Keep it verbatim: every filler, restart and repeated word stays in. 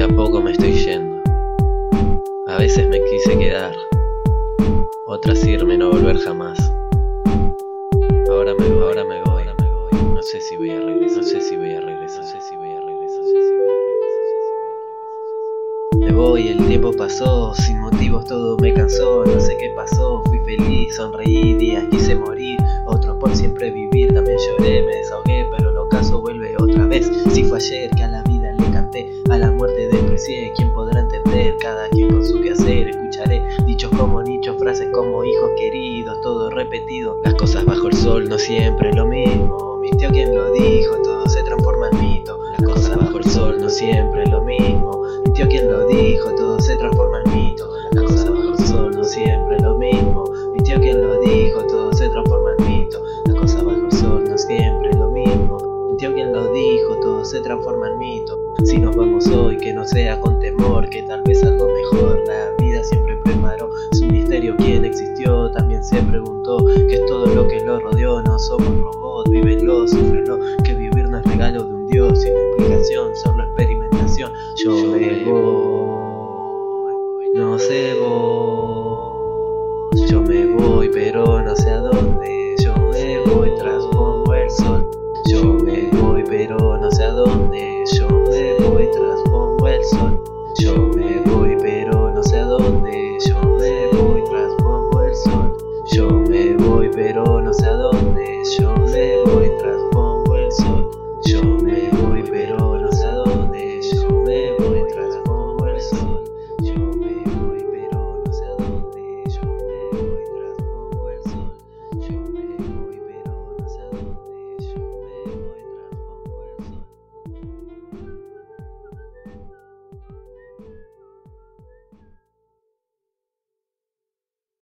a poco me estoy yendo. A veces me quise quedar, otras irme y no volver jamás. Ahora me voy, ahora me voy, ahora me voy. No sé si voy a regresar, no sé si voy a regresar, no sé si voy a regresar, no sé si voy a regresar, no sé si voy a regresar. Me voy, el tiempo pasó, sin motivos todo me cansó. No sé qué pasó, fui feliz, sonreí, días quise morir, otros por siempre vivir. También lloré, me desahogué, pero el ocaso vuelve otra vez. Si fue ayer que a la vida le canté, a la muerte desprecié. ¿Quién podrá entender? Cada quien con su quehacer. Escucharé dichos como nichos, frases como hijos queridos, todo repetido. Las cosas bajo el sol no siempre lo mismo. Mi tío quien lo dijo, todo se transforma en mito. Las cosas bajo el sol no siempre lo mismo. Mi tío quien lo dijo, todo se transforma en mito. Las cosas bajo el sol no siempre lo mismo. Mi tío quien lo dijo, todo se transforma en mito. Las cosas bajo el sol no siempre lo mismo. Mi tío quien lo dijo, todo se transforma en mito. Si nos vamos hoy, que no sea con temor, que tal vez algo mejor. La vida siempre preparó su misterio. ¿Quién existió? También se preguntó. ¿Qué es todo lo que lo rodeó? No somos robots, vívelo, sufrelo. Que vivir no es regalo de un dios, sin explicación, solo experimentación. Yo me voy, no sé vos. Yo me voy, pero no sé a dónde. Yo me voy, transpongo el sol. Yo me voy, pero no sé a dónde. Yo me voy, transpongo el sol. Yo me voy, pero no sé a dónde. Yo me voy, transpongo el sol. Yo me voy, pero no sé a dónde. Yo me voy, transpongo